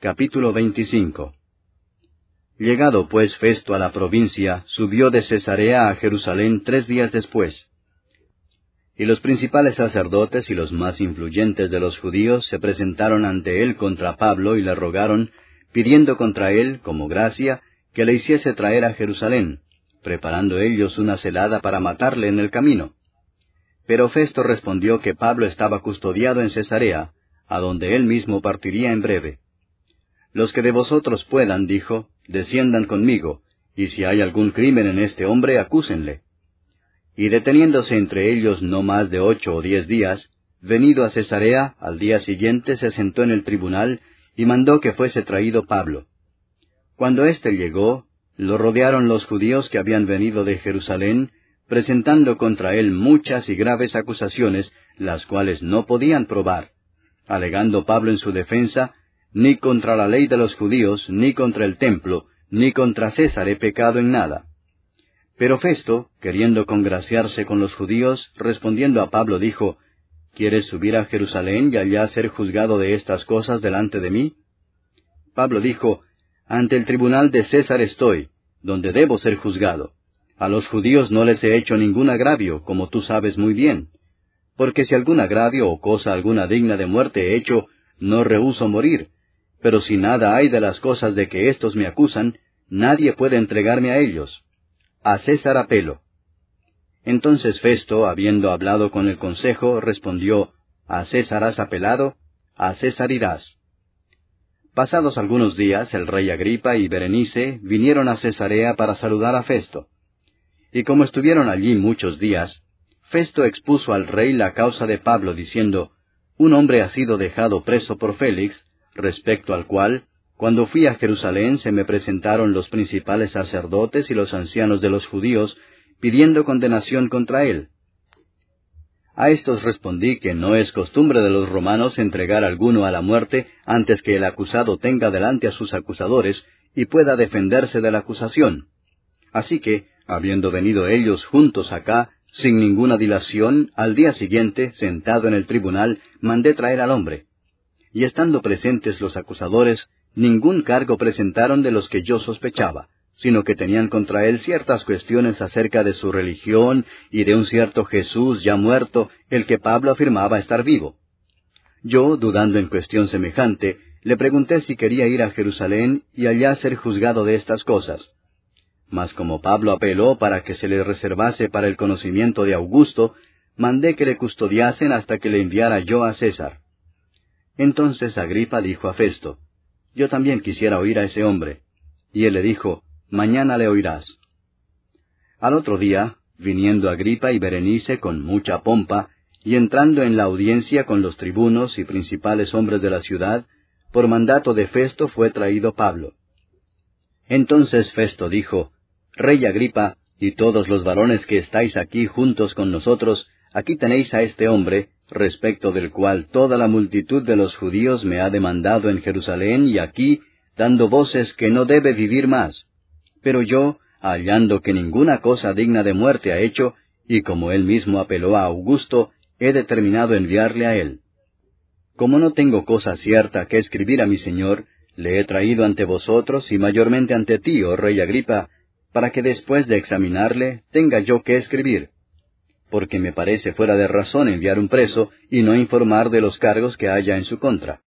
Capítulo 25. Llegado pues Festo a la provincia, subió de Cesarea a Jerusalén 3 días después. Y los principales sacerdotes y los más influyentes de los judíos se presentaron ante él contra Pablo y le rogaron, pidiendo contra él, como gracia, que le hiciese traer a Jerusalén, preparando ellos una celada para matarle en el camino. Pero Festo respondió que Pablo estaba custodiado en Cesarea, a donde él mismo partiría en breve. Los que de vosotros puedan, dijo, desciendan conmigo, y si hay algún crimen en este hombre, acúsenle. Y deteniéndose entre ellos no más de 8 o 10 días, venido a Cesarea, al día siguiente se sentó en el tribunal, y mandó que fuese traído Pablo. Cuando éste llegó, lo rodearon los judíos que habían venido de Jerusalén, presentando contra él muchas y graves acusaciones, las cuales no podían probar, alegando Pablo en su defensa, ni contra la ley de los judíos, ni contra el templo, ni contra César he pecado en nada. Pero Festo, queriendo congraciarse con los judíos, respondiendo a Pablo, dijo, ¿quieres subir a Jerusalén y allá ser juzgado de estas cosas delante de mí? Pablo dijo, ante el tribunal de César estoy, donde debo ser juzgado. A los judíos no les he hecho ningún agravio, como tú sabes muy bien. Porque si algún agravio o cosa alguna digna de muerte he hecho, no rehúso morir. Pero si nada hay de las cosas de que éstos me acusan, nadie puede entregarme a ellos. A César apelo. Entonces Festo, habiendo hablado con el consejo, respondió, ¿a César has apelado? A César irás. Pasados algunos días, el rey Agripa y Berenice vinieron a Cesarea para saludar a Festo. Y como estuvieron allí muchos días, Festo expuso al rey la causa de Pablo, diciendo, un hombre ha sido dejado preso por Félix, respecto al cual, cuando fui a Jerusalén se me presentaron los principales sacerdotes y los ancianos de los judíos, pidiendo condenación contra él. A estos respondí que no es costumbre de los romanos entregar a alguno a la muerte antes que el acusado tenga delante a sus acusadores y pueda defenderse de la acusación. Así que, habiendo venido ellos juntos acá, sin ninguna dilación, al día siguiente, sentado en el tribunal, mandé traer al hombre. Y estando presentes los acusadores, ningún cargo presentaron de los que yo sospechaba, sino que tenían contra él ciertas cuestiones acerca de su religión y de un cierto Jesús ya muerto, el que Pablo afirmaba estar vivo. Yo, dudando en cuestión semejante, le pregunté si quería ir a Jerusalén y allá ser juzgado de estas cosas. Mas como Pablo apeló para que se le reservase para el conocimiento de Augusto, mandé que le custodiasen hasta que le enviara yo a César. Entonces Agripa dijo a Festo, yo también quisiera oír a ese hombre. Y él le dijo, mañana le oirás. Al otro día, viniendo Agripa y Berenice con mucha pompa, y entrando en la audiencia con los tribunos y principales hombres de la ciudad, por mandato de Festo fue traído Pablo. Entonces Festo dijo, Rey Agripa, y todos los varones que estáis aquí juntos con nosotros, aquí tenéis a este hombre, respecto del cual toda la multitud de los judíos me ha demandado en Jerusalén y aquí, dando voces que no debe vivir más. Pero yo, hallando que ninguna cosa digna de muerte ha hecho, y como él mismo apeló a Augusto, he determinado enviarle a él. Como no tengo cosa cierta que escribir a mi señor, le he traído ante vosotros y mayormente ante ti, oh rey Agripa, para que después de examinarle tenga yo que escribir. Porque me parece fuera de razón enviar un preso y no informar de los cargos que haya en su contra.